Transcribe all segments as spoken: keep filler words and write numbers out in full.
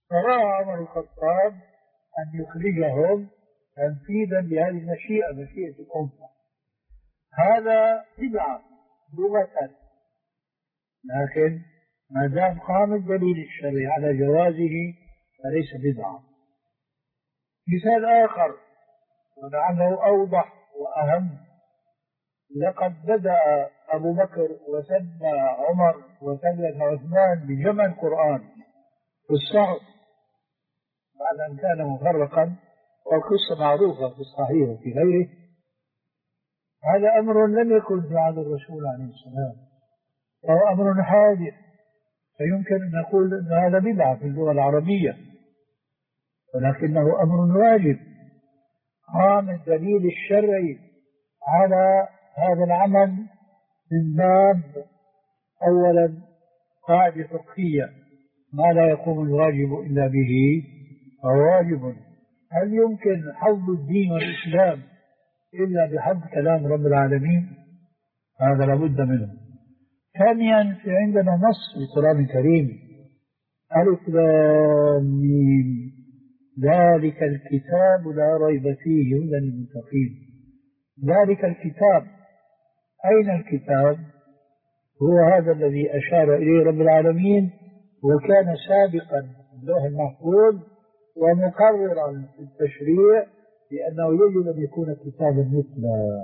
فرأى عمر الخطاب أن يخرجهم تنفيذا لهذه المشيئة، مشيئة الأمة. هذا بدعة لغة، لكن ما دام قام الدليل الشرعي على جوازه فليس بدعة. مثال آخر ولعله أوضح وأهم: لقد بدأ أبو بكر وثنى عمر وثلث عثمان بجمع القرآن في الصحف بعد أن كان مفرقا، والقصة معروفة في الصحيح وفي غيره. هذا أمر لم يكن في عهد الرسول عليه السلام، وهو أمر حادث، فيمكن أن نقول أن هذا بدعة في اللغة العربية، ولكنه أمر واجب. قام الدليل الشرعي على هذا العمل من باب أولا قاعدة فقهية: ما لا يقوم الواجب إلا به فهو واجب. هل يمكن حفظ الدين والإسلام إلا بحفظ كلام رب العالمين؟ هذا لابد منه. ثانيا، في عندنا نص في القرآن الكريم: ألف لام ميم ذلك الكتاب لا ريب فيه هدى للمتقين. ذلك الكتاب، أين الكتاب؟ هو هذا الذي أشار إليه رب العالمين، وكان سابقا في اللوح المحفوظ ومقررا في التشريع لأنه يجب أن يكون كتابا مثله.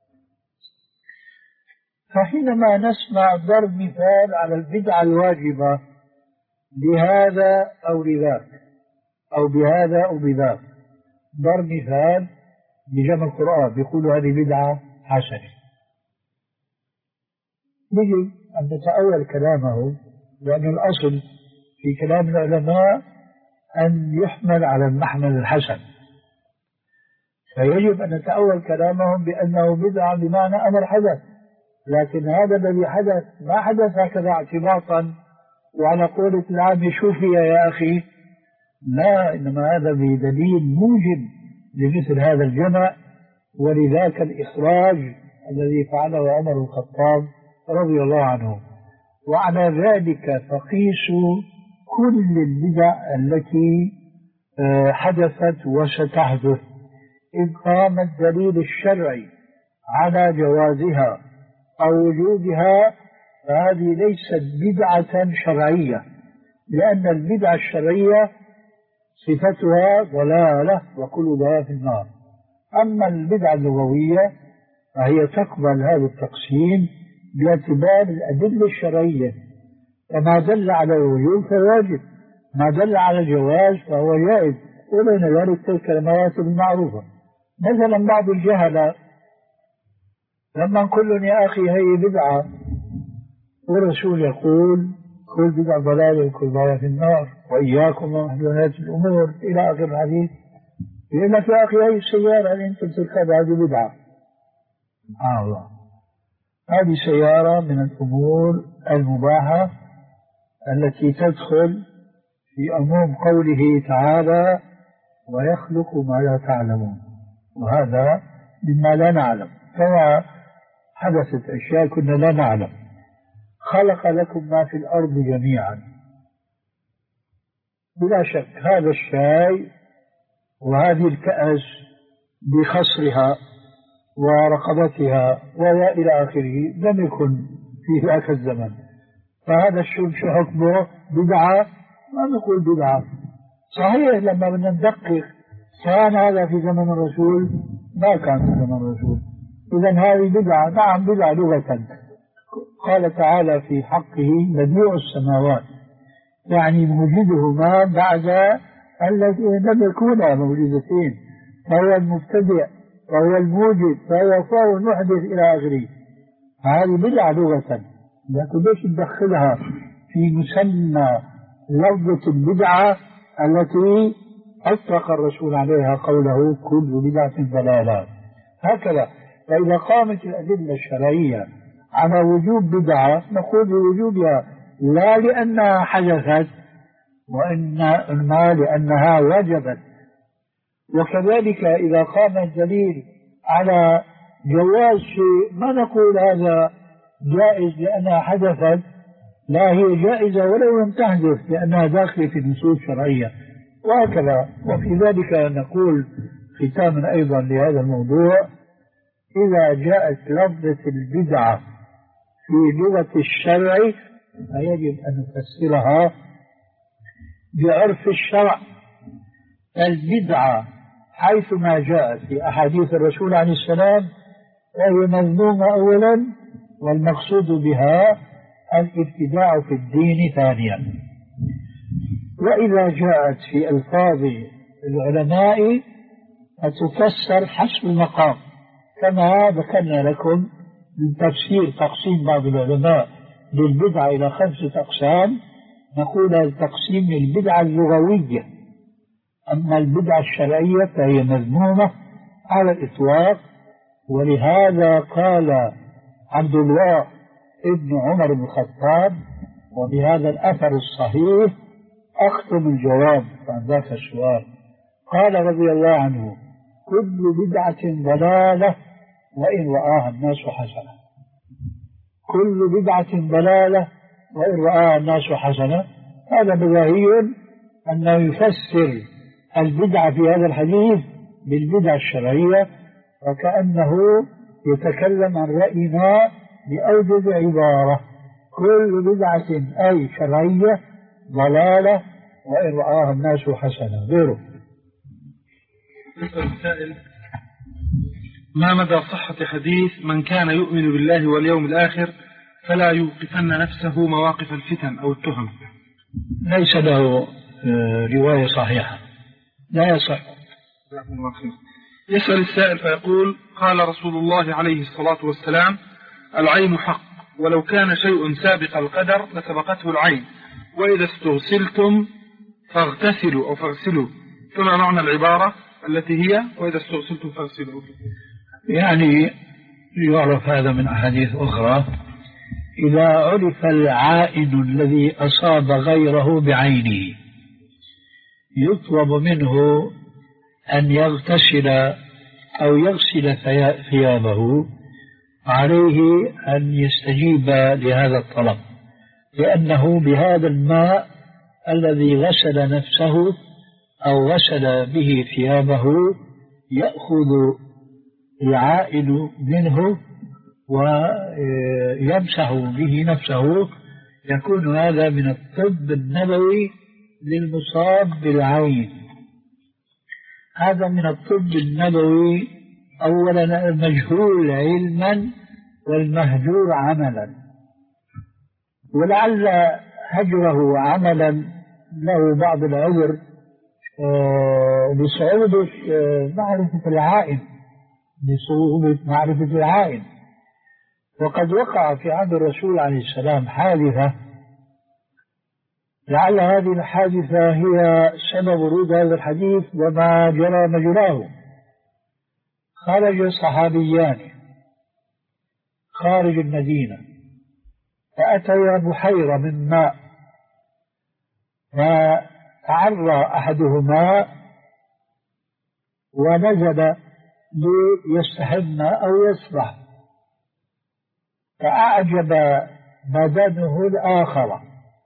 فحينما نسمع ضرب مثال على البدعة الواجبة لهذا أو لذاك أو بهذا أو بذاك، ضرب مثال بجمع القرآن بيقولوا هذه بدعة حسنة، يجب أن نتأول كلامه، لأن الأصل في كلام العلماء أن يحمل على المحمل الحسن، فيجب أن نتأول كلامهم بأنه بدعة بمعنى أمر حدث. لكن هذا الذي حدث ما حدث هكذا اعتباطا وعلى قولة العام شوفي يا أخي، لا، إنما هذا بدليل موجب لمثل هذا الجمع، ولذاك الإخراج الذي فعله عمر الخطاب رضي الله عنه. وعلى ذلك فقيسوا كل البدع التي حدثت وستحدث، إذ قام الدليل الشرعي على جوازها أو وجودها، فهذه ليست بدعة شرعية، لأن البدعة الشرعية صفتها ضلالة وكل ضلالة في النار. أما البدعة اللغوية فهي تقبل هذا التقسيم باعتبار الأدلة الشرعية، فما دل على الوجوب فواجب، ما دل على الجواز فهو جائز، وبين ذلك تلك المراتب المعروفة. مثلا بعض الجهلة لما نقول يا أخي هي بدعة والرسول يقول كل بدعة ضلالة وكل ضلالة في النار وإياكم ومحدثات الأمور إلى آخر الحديث، يقول لك يا أخي هذه السيارة اللي أنت تركبها هذه بدعة. سبحان الله، هذه سيارة من الأمور المباحة التي تدخل في عموم قوله تعالى ويخلق ما لا تعلمون، وهذا مما لا نعلم، كما حدثت أشياء كنا لا نعلم. خلق لكم ما في الأرض جميعا، بلا شك هذا الشاي وهذه الكأس بخصرها ورقبتها وإلى آخره لم يكن في ذاك الزمن، فهذا الشيء شو حكمه؟ بدعة؟ ما نقول بدعة. صحيح لما بدنا ندقق كان هذا في زمن الرسول؟ ما كان في زمن الرسول، إذا هذه بدعة. نعم بدعة لغة، قال تعالى في حقه بديع السماوات، يعني موجودهما بعد الذي لم يكونا موجودتين، فهو المبتدع وهو الموجد فهو فهو المحدث إلى آخره. هذه بدعة لغة، لكن ليش ندخلها في مسمى لفظة البدعة التي أطلق الرسول عليها قوله كل بدعة ضلالة؟ هكذا. فإذا قامت الأدلة الشرعية على وجوب بدعة نقول بوجوبها، لا لأنها حدثت وإنما لأنها وجبت. وكذلك إذا قام الدليل على جواز شيء ما نقول هذا جائز لأنها حدثت، لا هي جائزة ولو لم تحدث لأنها داخلة في النصوص الشرعية وهكذا. وفي ذلك نقول ختاما أيضا لهذا الموضوع: إذا جاءت لفظة البدعة في لغة الشرع فيجب أن نفسرها بعرف الشرع. البدعة حيثما جاءت في أحاديث الرسول عليه السلام وهي مذمومة أولا، والمقصود بها الابتداع في الدين ثانيا. وإذا جاءت في ألفاظ العلماء فتفسر حسب المقام، كما ذكرنا لكم من تفسير تقسيم بعض العلماء للبدعة إلى خمسة أقسام. نقول التقسيم البدعة اللغوية، أما البدعة الشرعية فهي مذمومة على الإطلاق. ولهذا قال عبد الله ابن عمر بن الخطاب، وبهذا الأثر الصحيح أختم الجواب عن ذاك السؤال، قال رضي الله عنه: كل بدعة ضلالة وإن رآها الناس حسنة. كل بدعة ضلالة وإن رآها الناس حسنة. هذا بديهي أنه يفسر البدعة في هذا الحديث بالبدعة الشرعية، وكأنه يتكلم عن رأينا بأوجز عبارة: كل بدعة أي شرعية ضلالة وإن رآها الناس حسنة. غيره. يسأل السائل: ما مدى صحة حديث من كان يؤمن بالله واليوم الآخر فلا يوقفن نفسه مواقف الفتن أو التهم؟ ليس له رواية صحيحة، لا يصح. يسأل السائل فيقول: قال رسول الله عليه الصلاة والسلام: العين حق، ولو كان شيء سابق القدر لسبقته العين، وإذا استغسلتم فاغتسلوا أو فاغسلوا. فما معنى العبارة التي هي وإذا استغسلتم فاغسلوا؟ يعني يعرف هذا من أحاديث أخرى: إذا عرف العائن الذي أصاب غيره بعينه يطلب منه أن يغتسل أو يغسل ثيابه، عليه أن يستجيب لهذا الطلب، لأنه بهذا الماء الذي غسل نفسه أو غسل به ثيابه يأخذ العائن منه ويمسح به نفسه. يكون هذا من الطب النبوي للمصاب بالعين. هذا من الطب النبوي أولا المجهول علما والمهجور عملا، ولعل هجره عملا له بعض العذر لصعوبة معرفة العائن لصعوبة معرفة العائن. وقد وقع في عهد الرسول عليه السلام حادثة، لعل هذه الحادثة هي سبب ورود هذا الحديث وما جرى مجراه. خرج صحابيان خارج المدينة فأتيا بحيرة من ماء، فتعرى أحدهما ونزل ليستحم أو يسبح، فأعجب بدنه الآخر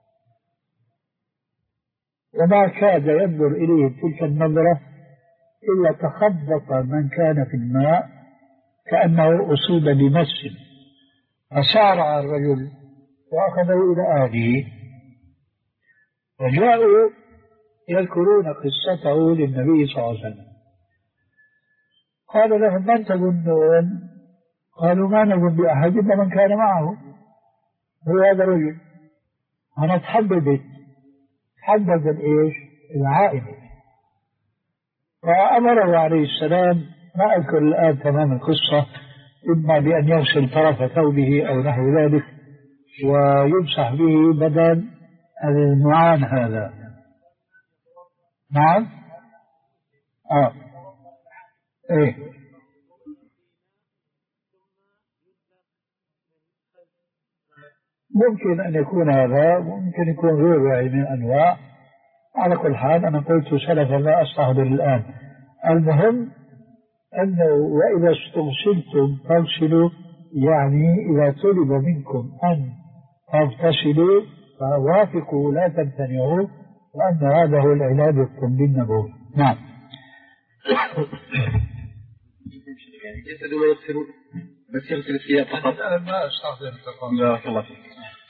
وما كاد ينظر إليه تلك النظرة إلا تخبط من كان في الماء كأنه أصيب بمس، فسارع الرجل وأخذه إلى أهله، وجاءوا يذكرون قصته للنبي صلى الله عليه وسلم. قال لهم: من تظنون؟ قالوا: ما نظن بأحد إلا من كان معه، هو هذا الرجل. أنا تحددت تحدد الإيش؟ العائن. فأمره عليه السلام، ما أذكر الآن تمام القصة، إما بأن يغسل طرف ثوبه أو نحو ذلك ويمسح به بدل النعام هذا. نعم. آه. إيه. ممكن أن يكون هذا، ممكن يكون غيره يعني من أنواع. على كل حال أنا قلت سلفا لا أستحضر الآن. المهم أنه وإذا استغسلتم فاغسلوا، يعني إذا طلب منكم أن فاغتسلوا فوافقوا لا تمتنعوا، وأن هذا هو العلاج الطبي النبوي. نعم. جسد ما يغسلون بس يغسل الثياب فقط. ما استخدم التقوى. بارك الله فيك.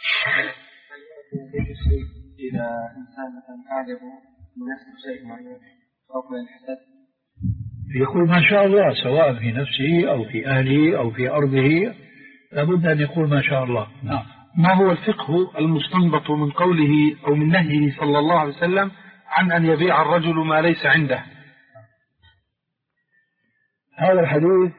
إذا إنسان مثلا أعجبه بنفسه شيء معين خوف من الحسد، يقول ما شاء الله، سواء في نفسه أو في أهله أو في أرضه، لابد أن يقول ما شاء الله. نعم. ما هو الفقه المستنبط من قوله أو من نهيه صلى الله عليه وسلم عن أن يبيع الرجل ما ليس عنده؟ هذا الحديث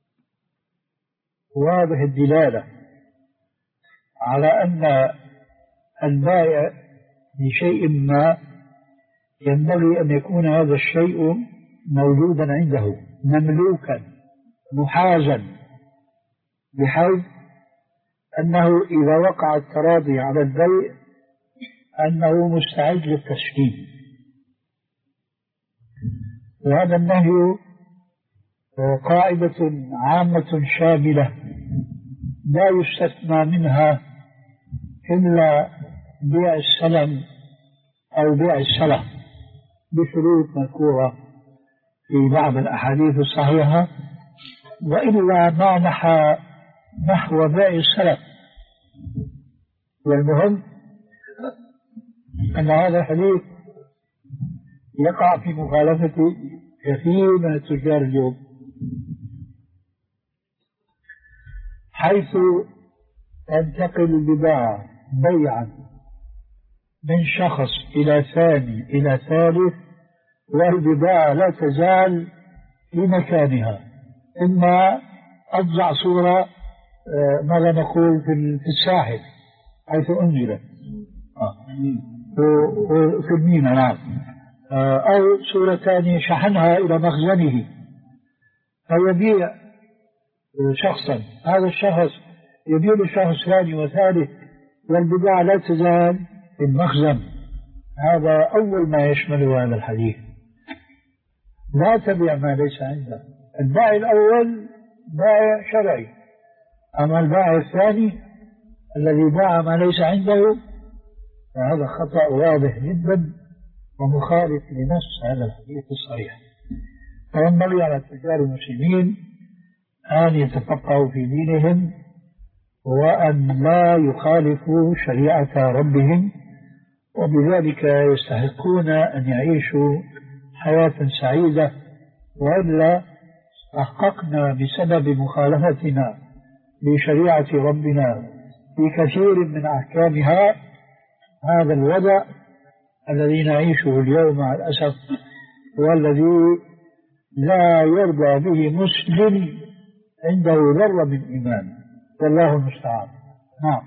واضح الدلالة على أن البائع لشيء ما ينبغي أن يكون هذا الشيء موجودا عنده مملوكا محازا، بحيث أنه إذا وقع التراضي على البيع أنه مستعد للتسليم. وهذا النهي قاعدة عامة شاملة لا يستثنى منها إلا بيع السلم أو بيع السلف بشروط مذكورة في بعض الأحاديث الصحيحة، وإلا ما نحى نحو بيع السلف. والمهم أن هذا الحديث يقع في مخالفة كثير من التجار اليوم، حيث تنتقل البضاعة بيعا من شخص إلى ثاني إلى ثالث، والبضاعة لا تزال في مكانها، إما أضع صورة ماذا نقول في الساحل حيث أنزلت في المينا، نعم، أو صورة ثانية شحنها إلى مخزنه فيبيع شخصا، هذا الشخص يبيع لشخص ثاني وثالث والبضاعة لا تزال في المخزن. هذا أول ما يشمله هذا الحديث. لا تبيع ما ليس عندك. البائع الأول بائع شرعي، أما البائع الثاني الذي باع ما ليس عنده فهذا خطأ واضح جدا ومخالف لنص هذا الحديث الصريح. فينبغي على التجار المسلمين أن يتفقهوا في دينهم وأن لا يخالفوا شريعة ربهم، وبذلك يستحقون أن يعيشوا حياة سعيدة، وإلا تحققنا بسبب مخالفتنا لشريعة ربنا في كثير من أحكامها هذا الوضع الذي نعيشه اليوم مع الأسف، والذي لا يرضى به مسلم عنده ذرة من إيمان، والله المستعان. نعم.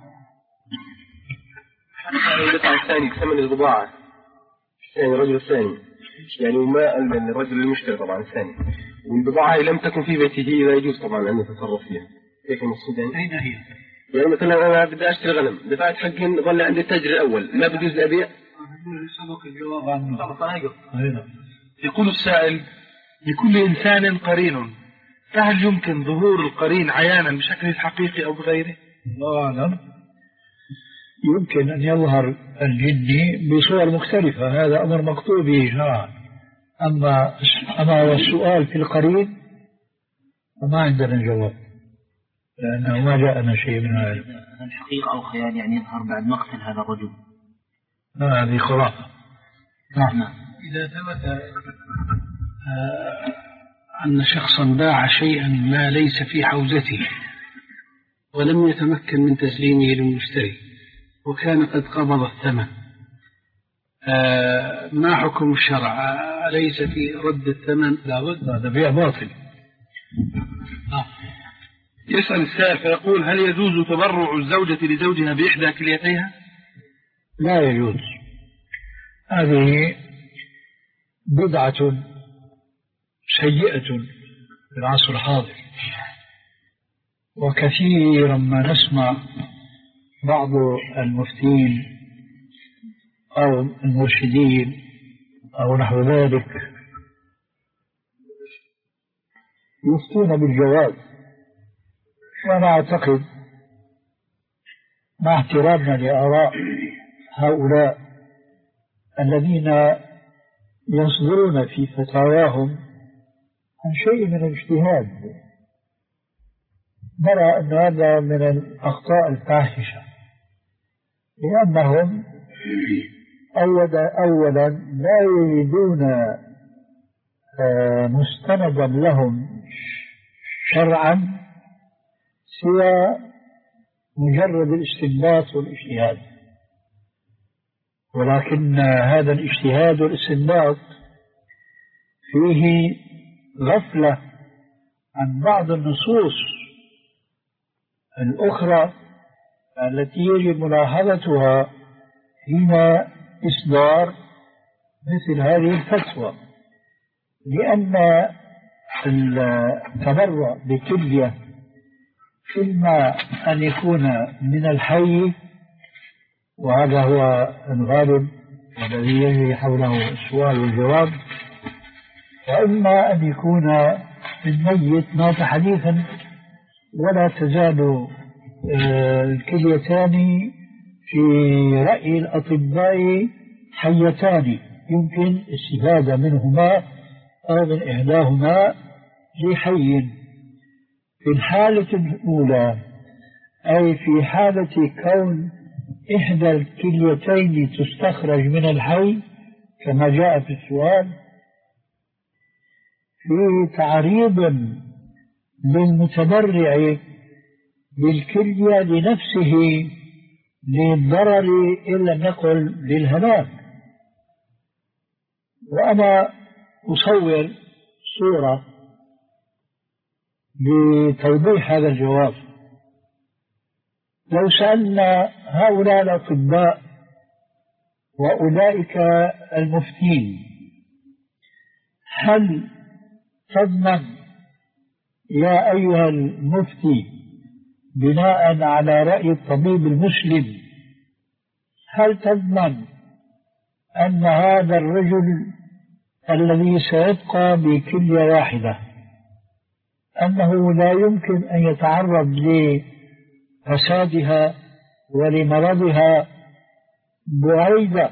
حتى القطع الثاني ثمن البضاعة يعني الرجل الثاني، يعني ما الرجل المشتري طبعا الثاني، والبضاعة لم تكن في بيته لا يجوز طبعا أن يتصرف فيها. كيف المقصود يعني؟ أين هي؟ يعني مثلا أنا بدي أشتري غنم، دفعت حقي ظل عند التاجر الأول، ما بجوز أبيع؟ الجواب عنه. يقول السائل: لكل إنسان قرين، فهل يمكن ظهور القرين عيانا بشكله الحقيقي أو بغيره؟ الله أعلم. يمكن أن يظهر الجني بصور مختلفة، هذا أمر مقطوع به شرعا. أما أما السؤال في القرين فما عندنا جواب، لأنه ما جاءنا شيء من هذا. الحقيقة أو خيال يعني يظهر بعد مقتل هذا الرجل؟ لا، هذه خرافة. نعم. إذا ثبت أن شخصا باع شيئا ما ليس في حوزته ولم يتمكن من تسليمه للمشتري وكان قد قبض الثمن، ما حكم الشرع؟ أليس في رد الثمن؟ لا بد، هذا بيع باطل. يسأل السائل فيقول: هل يجوز تبرع الزوجة لزوجها بإحدى كليتيها؟ لا يجوز. هذه بدعة سيئة في العصر الحاضر، وكثيرا ما نسمع بعض المفتين أو المرشدين أو نحو ذلك يفتون بالجواز، وأنا أعتقد مع احترامنا لآراء هؤلاء الذين يصدرون في فتاواهم عن شيء من الاجتهاد، نرى أن هذا من الأخطاء الفاحشة، لأنهم أولا لا يريدون مستندا لهم شرعا سوى مجرد الاستنباط والاجتهاد، ولكن هذا الاجتهاد والاستنباط فيه غفلة عن بعض النصوص الأخرى التي يجب ملاحظتها حين إصدار مثل هذه الفتوى، لأن التبرع بكلية إما أن يكون من الحي، وهذا هو الغالب الذي يجري حوله السؤال والجواب، وإما أن يكون من ميت مات حديثا ولا تزال الكليتان في رأي الأطباء حيتان يمكن الاستفادة منهما أو من إحداهما لحي. في الحالة الأولى أي في حالة كون إحدى الكليتين تستخرج من الحي كما جاء في السؤال، في تعريض للمتبرع بالكلية لنفسه للضرر إن لم يقل للهلاك. وأنا أصور صورة لتوضيح هذا الجواب. لو سألنا هؤلاء الأطباء وأولئك المفتين هل تضمن يا أيها المفتي بناء على رأي الطبيب المسلم، هل تضمن أن هذا الرجل الذي سيبقى بكلية واحدة أنه لا يمكن أن يتعرض لفسادها ولمرضها بعيد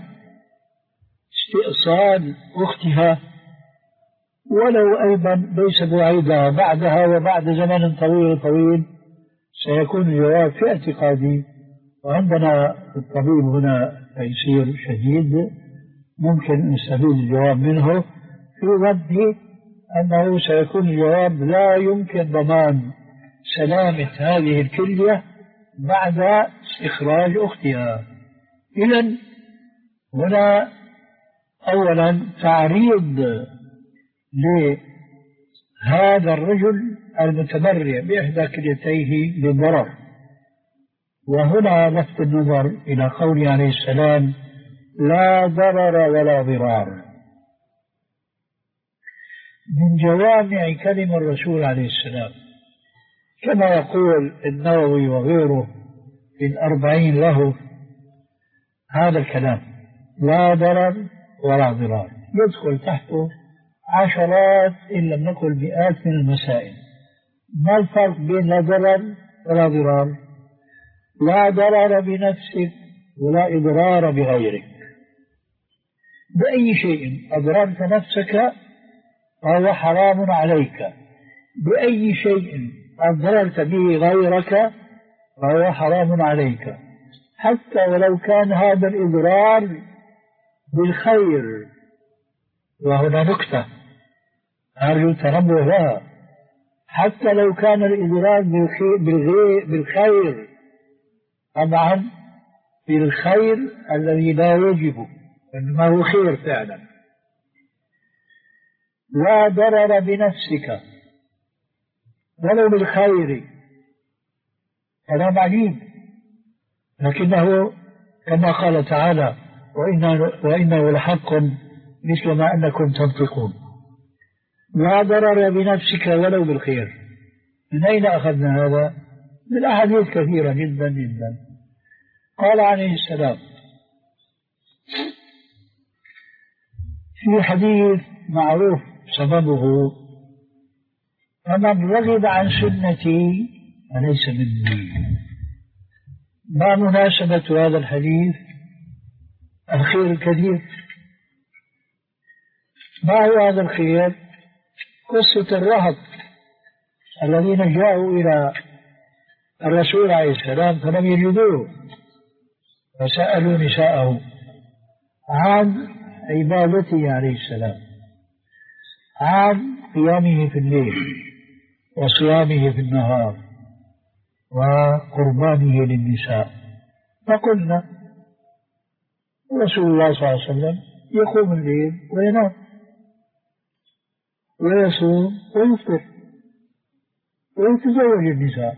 استئصال أختها، ولو أيضا ليس بعيدها بعدها وبعد زمن طويل طويل سيكون الجواب في اعتقادي، وعندنا الطبيب هنا تيسير شديد ممكن نستفيد الجواب منه في ظني أنه سيكون الجواب لا يمكن ضمان سلامة هذه الكلية بعد استخراج أختها. إذن هنا أولا تعريض لهذا الرجل المتبرع بإحدى كليتيه للضرر، وهنا لفت النظر إلى قوله عليه السلام لا ضرر ولا ضرار. من جوامع كلم الرسول عليه السلام كما يقول النووي وغيره في الأربعين له هذا الكلام لا ضرر ولا ضرار، يدخل تحته عشرات إن لم نقل مئات من المسائل. ما الفرق بين لا ضرر ولا ضرار؟ لا ضرر بنفسك ولا إضرار بغيرك. بأي شيء أضررت نفسك فهو حرام عليك، بأي شيء أضررت به غيرك فهو حرام عليك، حتى ولو كان هذا الإضرار بالخير. وهنا نكتة أرجو تنبه لها، حتى لو كان الإضرار بالخير, بالخير طبعا بالخير الذي لا يجب إنما هو خير فعلا. لا ضرر بنفسك ولو بالخير كلام عجيب، لكنه كما قال تعالى وإنه لحق مثل ما أنكم تنطقون. لا ضرر بنفسك ولو بالخير. من أين أخذنا هذا؟ من أحاديث كثيرة جدا جدا. قال عليه السلام في حديث معروف سببه فمن رغب عن سنتي فليس مني. ما مناسبة هذا الحديث؟ الخير الكثير. ما هو هذا الخير؟ قصة الرهط الذين جاءوا إلى الرسول عليه السلام فلم يجدوه، فسألوا نساءه عن عبادته عليه السلام، عن قيامه في الليل وصيامه في النهار وقربانه للنساء. فقلنا رسول الله صلى الله عليه وسلم يقوم الليل وينام ويصوم ويفطر ويتزوج النساء.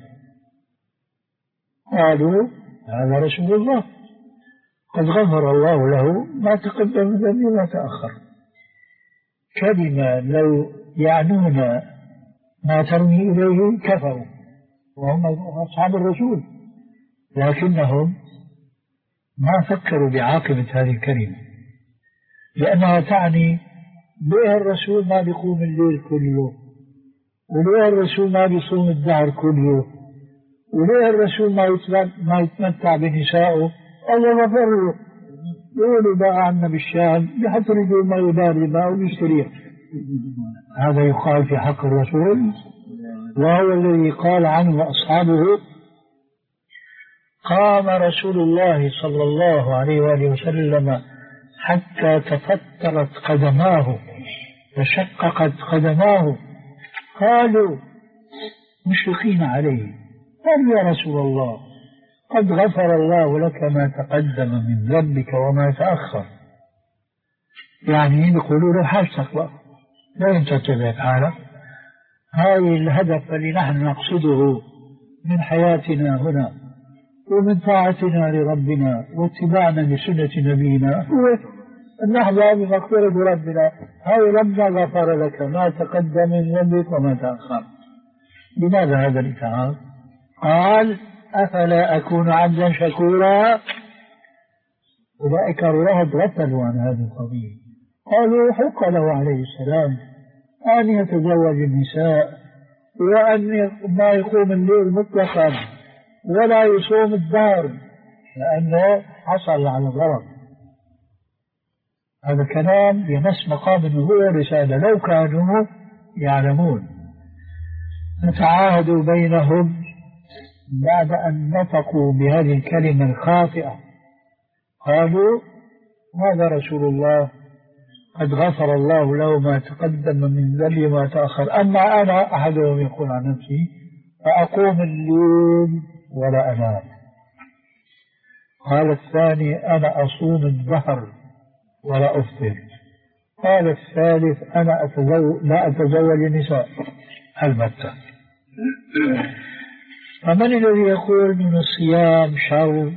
قالوا هذا رسول الله قد غفر الله له ما تقدم من ذنبه وما تأخر. كلمة لو يعنون ما ترمي إليه كفروا وهم أصحاب الرسول، لكنهم ما فكروا بعاقبة هذه الكلمة، لأنها تعني ليه الرسول ما بيقوم الليل كله، وليه الرسول ما بيصوم الدهر كله، وليه الرسول ما يتمتع بنسائه. الله غفر له، يقولوا بقى عنا بالشام بحتى يقول ما يباري ما ويشتريه. هذا يقال في حق الرسول، وهو الذي قال عنه أصحابه قام رسول الله صلى الله عليه وآله وسلم حتى تفترت قدماه وشققت قدماه. قالوا مشفقين عليه قالوا يا رسول الله قد غفر الله لك ما تقدم من ذنبك وما تأخر. يعني يقولوا له حاجتك بقى لا انت تبعد حالك. هاي الهدف اللي نحن نقصده من حياتنا هنا ومن طاعتنا لربنا واتباعنا لسنة نبينا هو أن نحظى بمغفرة ربنا. هاي ربنا غفر لك ما تقدم من ذنبك وما تأخر. لماذا هذا الإتعاب؟ قال أفلا أكون عبدا شكورا. أولئك الرهط غفلوا عن هذه القضية، قالوا حق له عليه السلام أن يتزوج النساء وأن ما يقوم الليل مطلقا ولا يصوم الدهر لأنه حصل على الغرض. هذا كلام يمس مقام النبوة رسالة لو كانوا يعلمون. نتعاهدوا بينهم بعد أن نطقوا بهذه الكلمة الخاطئة. قالوا هذا رسول الله قد غفر الله له ما تقدم من ذنبه وما تأخر، أما أنا أحدهم يقول عن نفسي فأقوم الليل ولا أنام. قال الثاني أنا أصوم الدهر ولا أفطر. قال الثالث أنا أتزوج لا أتزوج النساء البتة. فمن الذي يقول من الصيام شر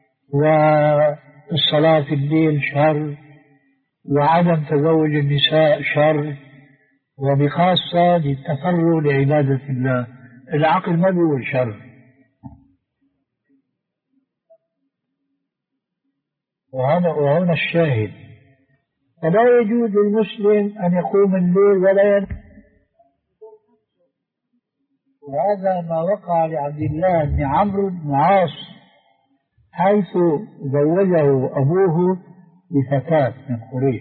والصلاة في الليل شر وعدم تزوج النساء شر وبخاصة للتفرغ لعبادة الله؟ العقل ما بيقول شر. وهنا, وهنا الشاهد. فلا يجوز للمسلم أن يقوم الليل ولا ينام. وهذا ما وقع لعبد الله بن عمرو بن عاص حيث زوجه أبوه بفتاة من قريش.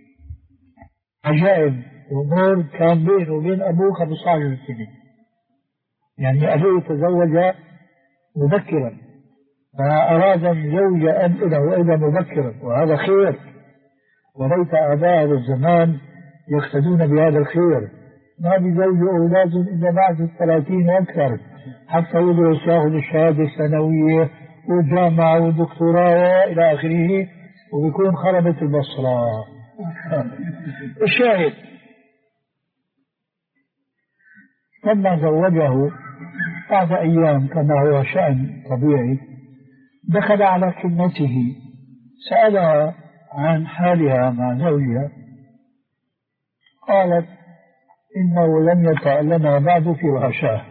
عجائب أمور كان بينه وبين أبوه خمسة عشر سنة، يعني أبوه تزوج مبكرا فأراد أن يزوج ابنه وإذا مبكرا، وهذا خير، وليس آباء هذا الزمان يقتدون بهذا الخير. ما بيزوجوا أولادهم إلا بعد الثلاثين وأكثر حتى يدرس ياخذ الشهادة الثانوية والجامعة والدكتوراه إلى آخره، وبيكون خربت البصرة. الشاهد لما زوجه بعد أيام كما هو شأن طبيعي دخل على كلمته سألها عن حالها مع زوجها. قالت إنه لم يطأ لنا بعد فراشا،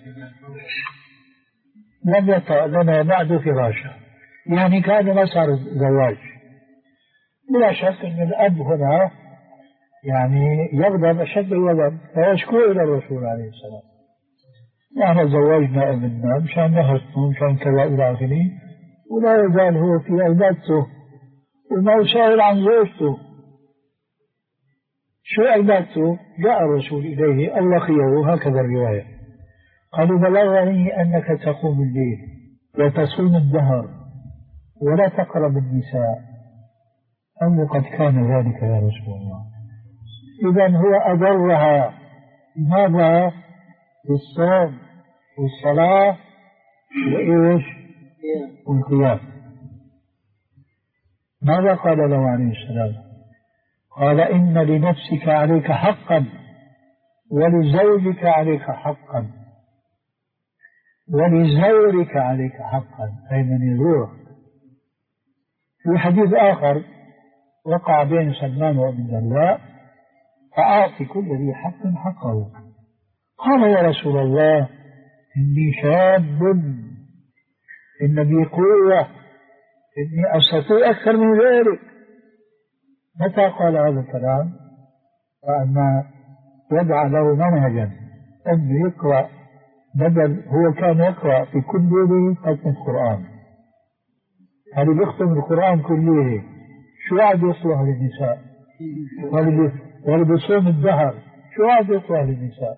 لم يطأ لنا بعد فراشا، يعني كان ما صار زواج. بلا شك أن الأب هنا يعني يغضب أشد الغضب فيشكو إلى الرسول عليه السلام. نحن زوجنا ابننا مشان نحسنه مشان كذا إلى آخره، ولا يزال هو في عبادته وما يسأل عن زوجته. شو عبادته؟ جاء الرسول إليه أو لقيه، هكذا الرواية، قالوا بلغني أنك تقوم الليل وتصوم الدهر ولا تقرب النساء، أم قد كان ذلك يا رسول الله؟ إذن هو أضرها ماذا؟ بالصوم والصلاة وإيش؟ والقيام. ماذا قال له عليه السلام؟ قال إن لنفسك عليك حقا ولزوجك عليك حقا ولزورك عليك حقا، أي من يزورك. في حديث آخر وقع بين سلمان وابن درداء: فأعطي كل ذي حق حقه. قال يا رسول الله إني شاب، إن بي قوة، إني أستطيع أكثر من ذلك. متى قال هذا الكلام؟ فأما وضع له منهجا أنه يقرأ، بدل هو كان يقرأ في كل ليلة ختم القرآن، هذا بيختم القرآن كل ليلة، شو عاد يصلح للنساء؟ ولا بصوم الدهر، شو عاد يصلح للنساء؟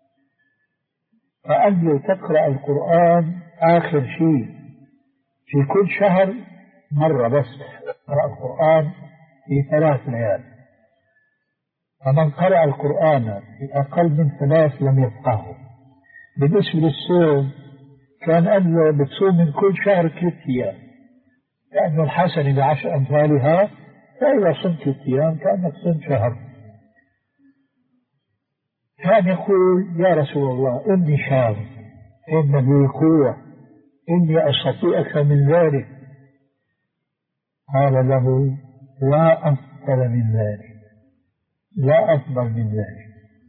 فقال له تقرأ القرآن آخر شيء في كل شهر مرة بس، تقرأ القرآن في ثلاث ليال. فمن قرأ القرآن في أقل من ثلاث لم يفقهه. بالنسبة للصوم كان قال له بتصوم من كل شهر ثلاث أيام، لأن الحسنة بعشر أمثالها، فإذا صمت ثلاث أيام كأنك صمت شهر. كان يقول يا رسول الله إني شاب، إن لي قوة، إني أستطيع أكثر من ذلك. قال له لا أفضل من ذلك، لا أفضل من ذلك.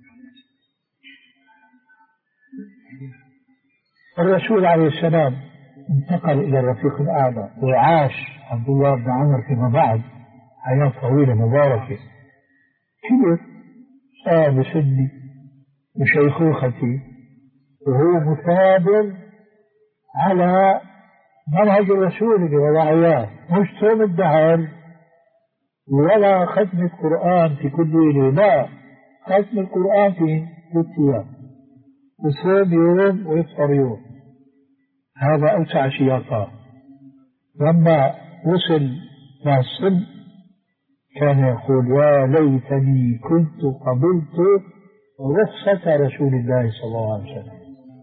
الرسول عليه السلام انتقل إلى الرفيق الأعلى، وعاش عبد الله بن عمر فيما بعد حياة طويلة مباركة. كبر صار بسني وشيخوختي، وهو مثابر على منهج الرسول اللي وضعياه، مش صوم الدهر ولا ختم القرآن في كل ليلة، لا، ختم القرآن في ثلاث أيام، وصوم يوم ويفطر يوم. هذا أوسع شيء يعطاه. لما وصل مع السن كان يقول يا ليتني كنت قبلت رخصة رسول الله صلى الله عليه وسلم.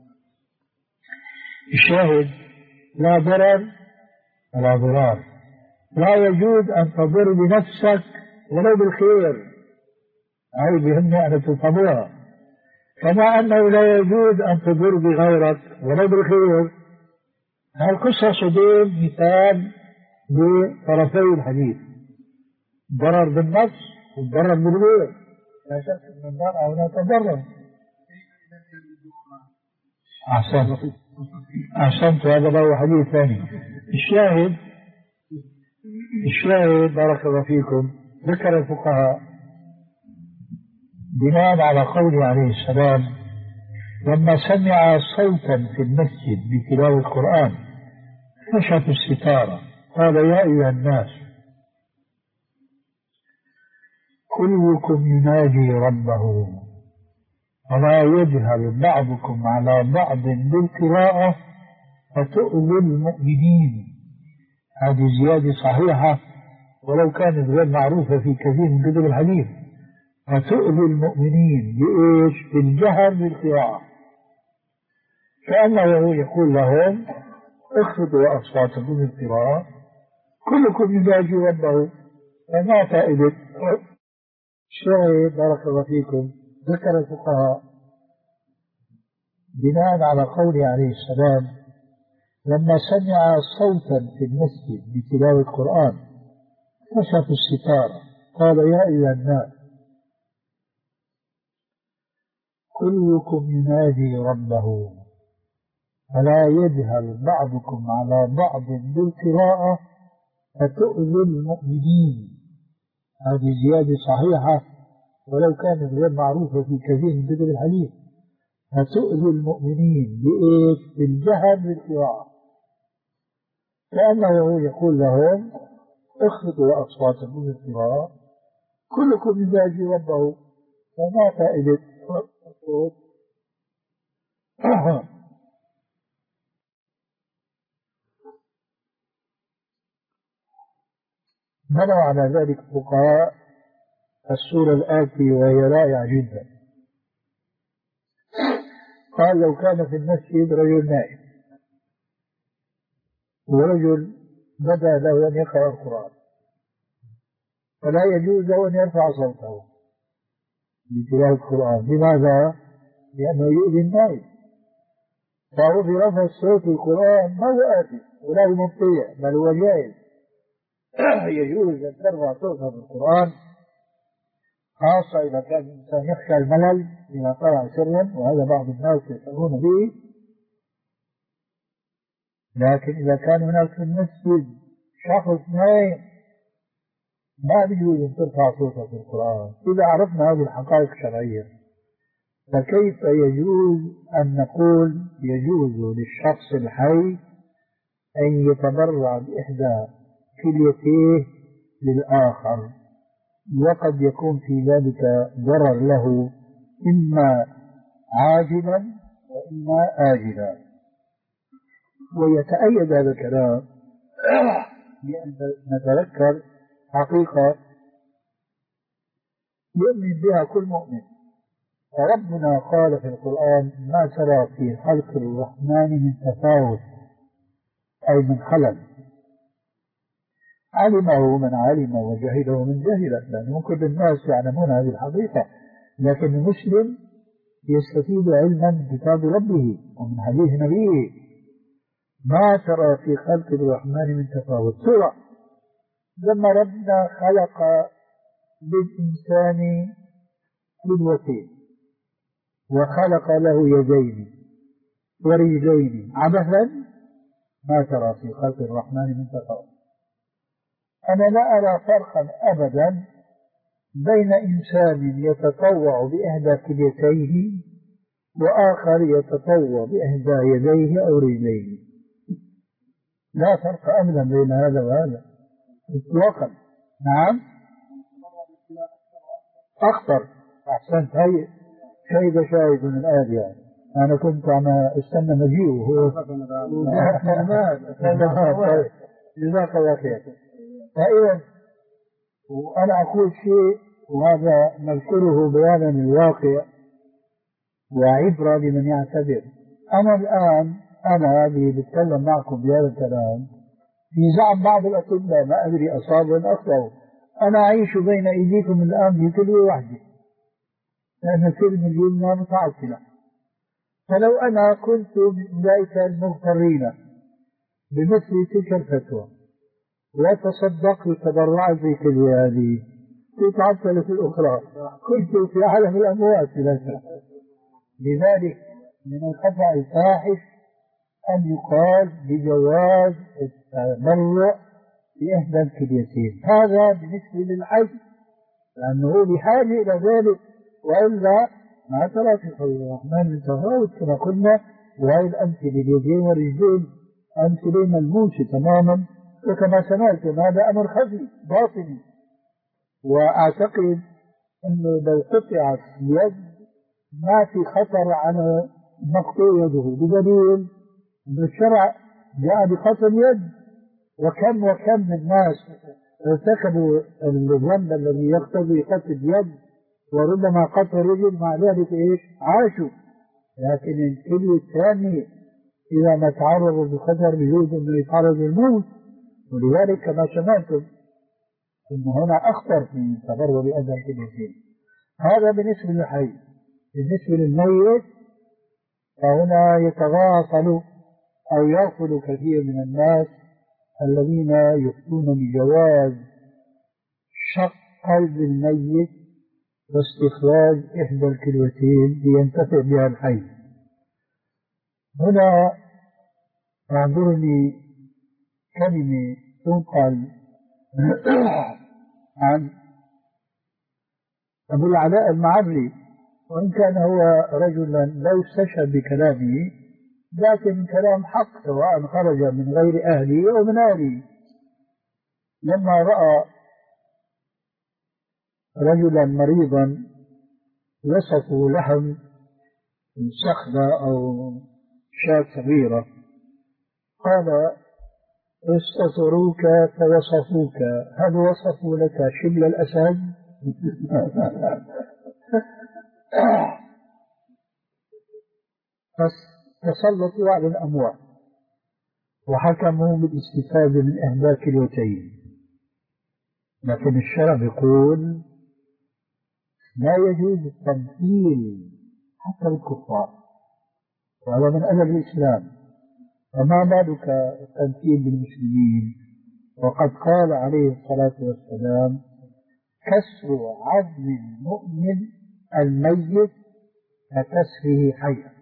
الشاهد لا ضرر ولا ضرار، لا يجوز أن تضر بنفسك ولو بالخير، هذه بهمني أن تفهموها، كما أنه لا يجوز أن تضر بغيرك ولو بالخير. هالقصة صديم مثال لطرفي الحديث، ضرر بالنفس والضرر بالغير، لا شك أن الضرر هنا تضرر. أحسنت أحسنت هذا له حديث ثاني. الشاهد الشاهد بارك الله فيكم، ذكر الفقهاء بناء على قوله عليه السلام لما سمع صوتا في المسجد بتلاوة القرآن كشف الستارة قال يا أيها الناس كلكم يناجي ربه ولا يجهل بعضكم على بعض بالقراءة فتؤذي المؤمنين. هذه زيادة صحيحة ولو كانت غير معروفة في كثير من كتب الحديث. فتؤذي المؤمنين بإيش؟ بالجهر بالقراءة، كأنه يقول لهم اخفضوا أصواتكم بالقراءة، كلكم يناجي ربه، فما فائدة. الشاهد بارك الله فيكم، ذكر الفقهاء بناء على قوله عليه السلام لما سمع صوتا في المسجد بتلاوة القرآن كشف الستارة قال يا أيها الناس كلكم ينادي ربه فلا يجهل بعضكم على بعض بالقراءة فتؤذي المؤمنين. هذه زيادة صحيحة ولو كانت غير معروفة في كثير من كتب الحديث. فتؤذي المؤمنين بإيش؟ بالجهل بالقراءة، كأنه يقول لهم اخفضوا أصواتكم بالقراءة، كلكم يناجي ربه، فما فائدة الصوت؟ بنوا على ذلك فقهاء السورة الآتية وهي رائعة جدا. قال لو كان في المسجد رجل نائم ورجل بدا له أن يقرأ القرآن، فلا يجوز له أن يرفع صوته بتلاوة القرآن. لماذا؟ لأنه يؤذي النائم، فهو في رفع الصوت القرآن ما هو آثم ولا هو مبتدع، بل هو جائز. يجوز أن ترفع صوتك بالقرآن، خاصة إذا كان الإنسان يخشى الملل إذا قرأ سرا، وهذا بعض الناس يشعرون به. لكن إذا كان هناك في المسجد شخص نائم ما بيجوز أن ترفع صوتك بالقرآن. إذا عرفنا هذه الحقائق الشرعية، فكيف يجوز أن نقول يجوز للشخص الحي أن يتبرع بإحدى كليتيه للآخر، وقد يكون في ذلك ضرر له إما عاجلا وإما آجلا. ويتأيد هذا الكلام بأن نتذكر حقيقة يؤمن بها كل مؤمن. فربنا قال في القرآن ما ترى في خلق الرحمن من تفاوت، أي من خلل، علمه من علم وجهله من جهل، لأن كل الناس يعلمون هذه الحقيقة، لكن المسلم يستفيد علما من كتاب ربه ومن حديث نبيه. ما ترى في خلق الرحمن من تفاوت. سورة لما ربنا خلق للإنسان قدوتين وخلق له يدين ورجلين عبثا، ما ترى في خلق الرحمن من تفاوت. أنا لا أرى فرقا أبدا بين إنسان يتطوع بإحدى كليتيه وآخر يتطوع بإحدى يديه أو رجليه، لا فرق أبدا بين هذا وهذا إطلاقا. نعم أخطر. أحسنت. هي شهد شاهد من الآية يعني. أنا كنت أنا استنى مجيء وهو جزاك الله خير. فإذا وأنا أقول شيء وهذا نذكره بيانا الواقع وعبرة لمن يعتبر. أنا الآن أنا هذه بتكلم معكم بهذا الكلام في زعم بعض الأطباء، ما أدري أصابوا أم أخطأوا. أنا أعيش بين أيديكم الآن في كلية واحدة، لأن كلمة اليمنى متعطلة. فلو أنا كنت من أولئك المغترين بمثل تلك الفتوى وتصدقت وتبرعت في كلية هذه كنت عطلت الأخرى، كنت في عالم الأموات لا شك. لذلك من الخطأ الفاحش أن يقال بجواز التبرع بإحدى الكليتين، هذا بالنسبة للحج لأنه بحاجة إلى ذلك، وإلا ما ترى في خلق الرحمن من تفاوت كما قلنا. وهي الأمثلة اليدين والرجلين أمثلة ملموسة تماما، وكما سمعتم هذا أمر خفي باطني. وأعتقد أنه لو قطعت يد ما في خطر على مقطوع يده، بدليل أن الشرع جاء بقطع يد. وكم وكم من الناس ارتكبوا الذنب الذي يقتضي قطع يد وربما قطع رجل، مع ذلك ايش؟ عاشوا. لكن الكلية الثانية إذا ما تعرضوا بخطر بجوز أنه يتعرض للموت. ولذلك كما سمعتم أن هنا أخطر في التبرع بأذى الكليتين. هذا بالنسبة للحي. بالنسبة للميت فهنا يتغافل أو يغفل كثير من الناس الذين يفتون بجواز شق قلب الميت واستخراج إحدى الكليتين لينتفع بها الحي. هنا يعذرني كلمة تنقل عن أبو العلاء المعري وإن كان هو رجلا لا يستشهد بكلامه، لكن كلام حق سواء خرج من غير أهله أو من أهله. لما رأى رجلا مريضا وصفوا لحم سخنة أو شاة صغيرة، قال استصروك فوصفوك، هل وصفوا لك شبل الأسد؟ فسلطوا على الأموال وحكموا بالاستفادة من إهلاك اليتيم. لكن الشرع يقول لا يجوز التمثيل حتى الكفار، وهذا من أدب الإسلام، فما بالك التمثيل بالمسلمين؟ وقد قال عليه الصلاة والسلام كسر عظم المؤمن الميت ككسره حيا.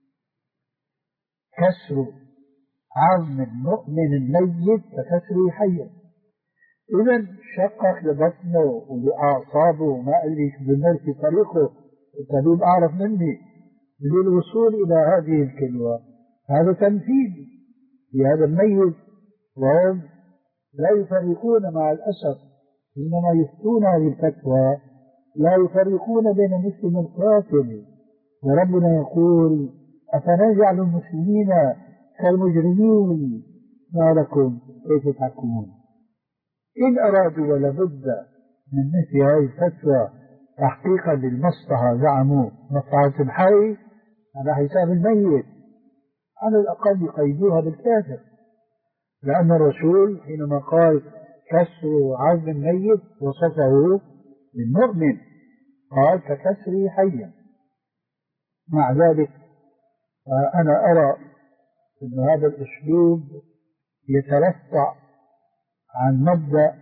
كسر عظم المؤمن الميت ككسره حيا. إذا شقق لبطنه ولأعصابه وما أدري شو بالنار في طريقه، الطبيب أعرف مني للوصول إلى هذه الكلوة. هذا تنفيذ لهذا الميت، وهم لا يفرقون مع الأسف حينما يفتون هذه الفتوى، لا يفرقون بين مسلم والقاتل. وربنا يقول أفنجعل المسلمين كالمجرمين ما لكم كيف تحكمون. إن أرادوا ولابد من مثل هذه الفتوى تحقيقا للمصلحة، زعموا مصلحة الحي على حساب الميت، على الأقل يقيدوها بالكافر، لأن الرسول حينما قال كسر عظم الميت وصفه بالمؤمن قال ككسره حيا. مع ذلك أنا أرى أن هذا الأسلوب يترفع عن مبدأ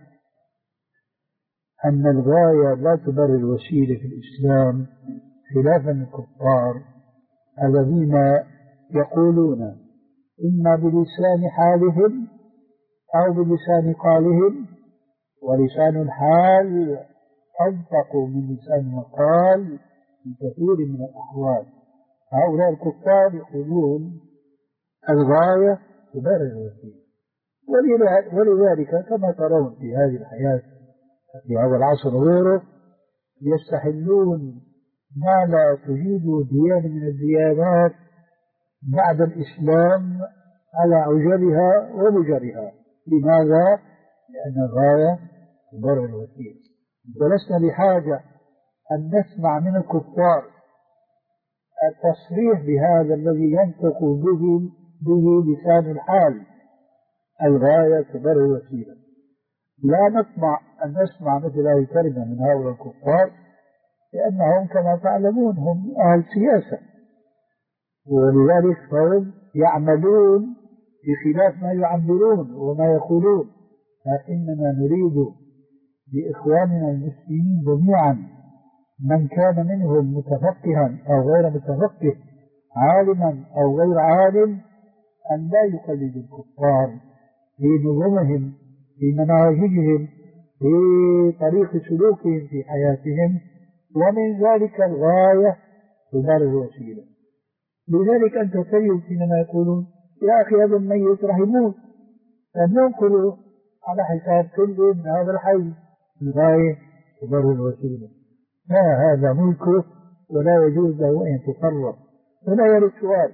أن الغاية لا تبرر الوسيلة في الإسلام، خلافا الكفار الذين يقولون إما بلسان حالهم أو بلسان قالهم، ولسان الحال أنطق من لسان المقال في كثير من الأحوال. هؤلاء الكفار يقولون الغاية تبرر الوسيلة، ولذلك كما ترون في هذه الحياة في هذا العصر وغيره يستحلون ما لا تجيد ديانة من الديانات بعد الإسلام على عجلها ومجرها. لماذا؟ لأن الغاية تبرر الوسيلة. ولسنا بحاجة أن نسمع من الكفار التصريح بهذا الذي ينطق به به لسان الحال، الغاية تبرر الوسيلة. لا نطمع أن نسمع مثل هذه الكلمة من هؤلاء الكفار، لأنهم كما تعلمون هم أهل سياسة، ولذلك فهم يعملون بخلاف ما يعبرون وما يقولون. فإننا نريد لإخواننا المسلمين جميعا من كان منهم متفقها أو غير متفقه، عالما أو غير عالم، أن لا يقلد الكفار في نظامهم، في مناهجهم، في طريق سلوكهم في حياتهم، ومن ذلك الغاية تبرر الوسيلة. لذلك أنت تجد حينما يقولون يا أخي هذا الميت راح يموت، فننقل على حساب كل من هذا الحي، الغاية تبرر الوسيلة. لا، هذا ملكه ولا يجوز له أن يتصرف. هنا يرد سؤال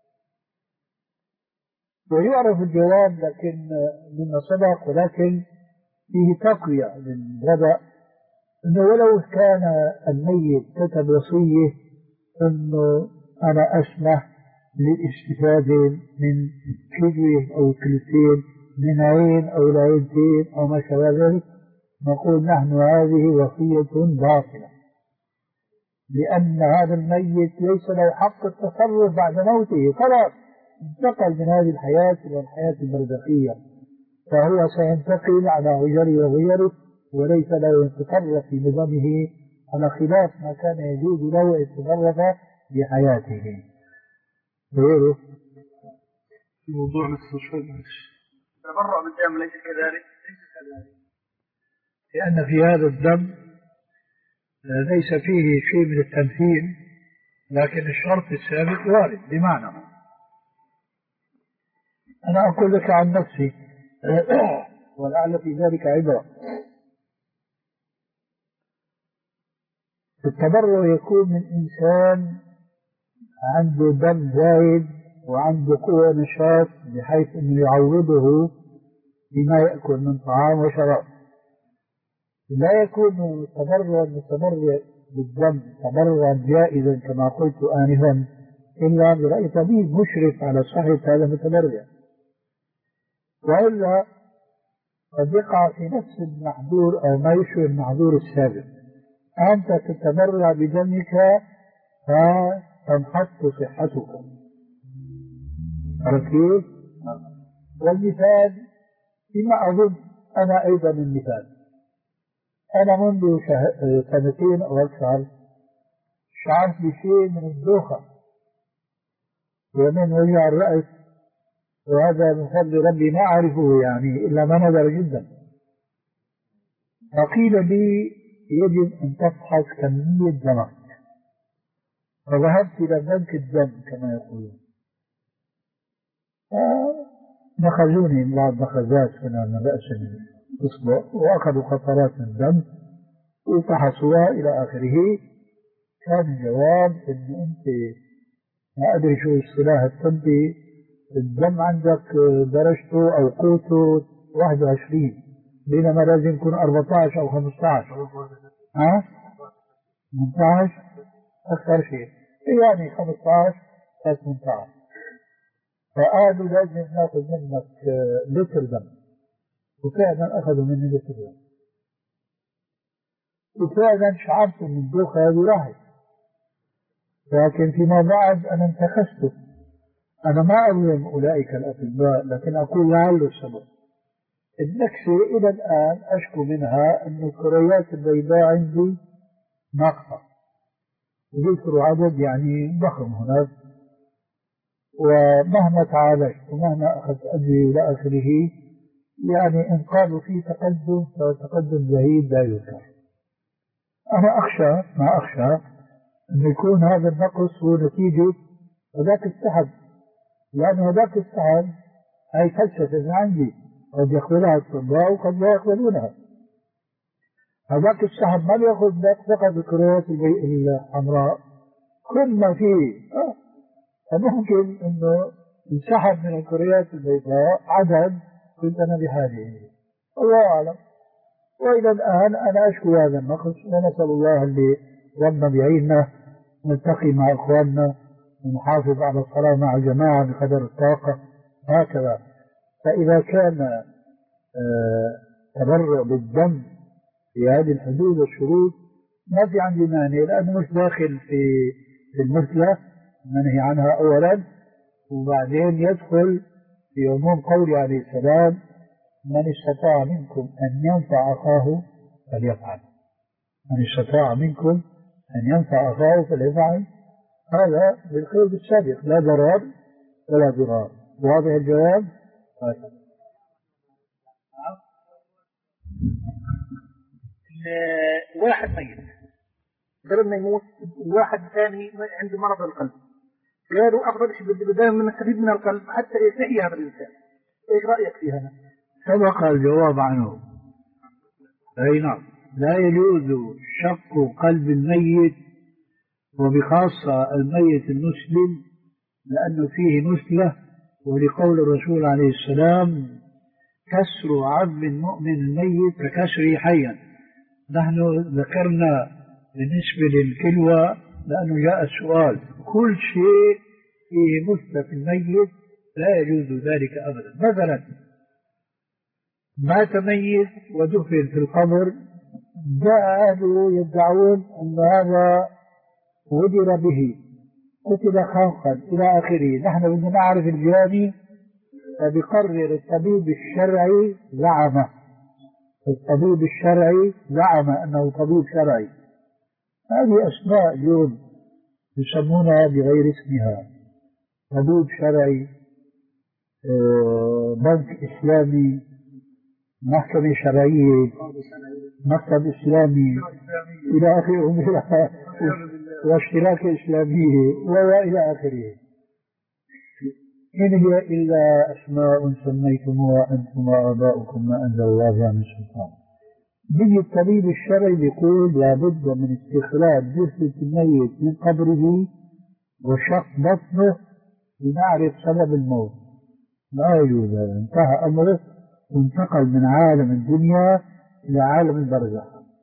ويعرف الجواب لكن من سبق، ولكن فيه تقوية للوضع، أنه ولو كان الميت كتب وصية أنه أنا أسمح للاستفادة من كلوة أو كلتين من عين أو لعينتين أو ما شابه ذلك، نقول نحن هذه وصية باطلة، لأن هذا الميت ليس له حق التصرف بعد موته، خلاص انتقل من هذه الحياة إلى الحياة البرزخية، فهو سينتقل على عجله وغيره، وليس له يتصرف في نظامه على خلاف ما كان يجوز له أن يتصرف في حياته. غيره في موضوع نفسه شوي تبرع بالدم ليس كذلك، ليس كذلك، لأن في هذا الدم ليس فيه شيء من التمثيل، لكن الشرط الثابت وارد بمعنى. أنا أقول لك عن نفسي ولعل في ذلك عبرة. التبرع يكون من إنسان عنده دم زايد وعنده قوة نشاط بحيث أنه يعوضه بما يأكل من طعام وشراب. لا يكون التبرع بالتبرع بالدم تبرعا جائزا كما قلت آنفا إلا برأي طبيب مشرف على صحة هذا المتبرع، وإلا قد يقع في نفس المحظور أو ما يشبه المحظور السابق. أنت تتبرع بدمك فتنحط صحتك. عرفت كيف؟ والمثال فيما أظن أنا أيضا المثال. أنا منذ سنتين أو أكثر شعرت بشيء من الدوخة ومن وجع الرأس، وهذا من فضل ربي ما أعرفه يعني إلا ما نظر جدا. فقيل لي يجب أن تفحص كمية دمك، فذهبت إلى بنك الدم كما يقولون، نخزوني بعض نخزات هنا من رأس الإصبع وأخذوا قطرات من الدم وفحصوها إلى آخره. كان الجواب إن أنت ما أدري شو الاصطلاح الطبي، الدم عندك درجته أو قوته واحد وعشرين بينما لازم يكون أربعة عشر أو خمسة عشر. ها؟ ثمانية عشر أكثر شيء، يعني خمسة عشر أو ثمانية عشر. فقالوا لازم ناخذ منك لتر دم، وفعلا أخذوا مني لتر دم، وفعلا شعرت من الدوخة هذه راحت. لكن فيما بعد أنا انتخست. أنا ما أظلم أولئك الأطباء، لكن أقول لعله السبب. النكسة إلى الآن أشكو منها أن الكريات البيضاء عندي ناقصة، وذكروا عدد يعني ضخم هناك، ومهما تعالجت ومهما أخذت أدوية إلى آخره يعني إن قالوا فيه تقدم فتقدم زهيد لا يذكر. أنا أخشى ما أخشى أن يكون هذا النقص هو نتيجة هذاك السحب، لأن هذاك السحب هي فلسفة من عندي قد يقبلها الأطباء وقد لا يقبلونها. هذاك السحب ما بيأخذ فقط الكريات الحمراء، كل ما فيه آه. فممكن أنه ينسحب من الكريات البيضاء عدد كنت أنا بحاجه، الله أعلم. وإلى الآن أنا أشكو هذا النقص، ونسأل الله اللي ربنا بيعيننا نلتقي مع إخواننا ونحافظ على الصلاة مع الجماعة بقدر الطاقة هكذا. فإذا كان آه تبرع بالدم في هذه الحدود والشروط ما في عندي مانع، لأنه مش داخل في في المثلى منهي عنها أولا، وبعدين يدخل في عموم قوله عليه السلام من استطاع منكم أن ينفع أخاه فليفعل. من استطاع منكم أن ينفع أخاه فليفعل، هذا بالخير بالسابق، لا ضرر ولا ضرار. واضح الجواب؟ واحد ميت قبل ما يموت، واحد ثاني عنده مرض القلب، قالوا أفضل شيء بداية من نستفيد من القلب حتى يحيي هذا الإنسان. إيش رأيك في هذا؟ سبق الجواب عنه. أي نعم، لا يجوز شق قلب الميت وبخاصة الميت المسلم لأنه فيه مثلة، ولقول الرسول عليه السلام كسر عظم المؤمن الميت ككسره حيا. نحن ذكرنا بالنسبة للكلوة لأنه جاء السؤال، كل شيء فيه مثلة في الميت لا يجوز ذلك أبدا. مثلا مات ميت ودفن في القبر، جاء أهله يدعون أن هذا ودر به قتل خنقا إلى آخره. نحن بدنا نعرف الجاني، فبقرر الطبيب الشرعي زعم الطبيب الشرعي زعم أنه طبيب شرعي. هذه أسماء اليوم يسمونها بغير اسمها، طبيب شرعي، بنك إسلامي، محكمة شرعية، مكتب إسلامي إلى آخره، واشتراك إسلامية وإلى آخره. إن هي إلا أسماء سميتموها أنتم وآباؤكم ما أنزل الله بها من سلطان. بيجي الطبيب الشرعي بيقول لابد من استخراج جثة الميت من قبره وشق بطنه لنعرف سبب الموت. لا يوجد، انتهى أمره وانتقل من عالم الدنيا إلى عالم البرزخ.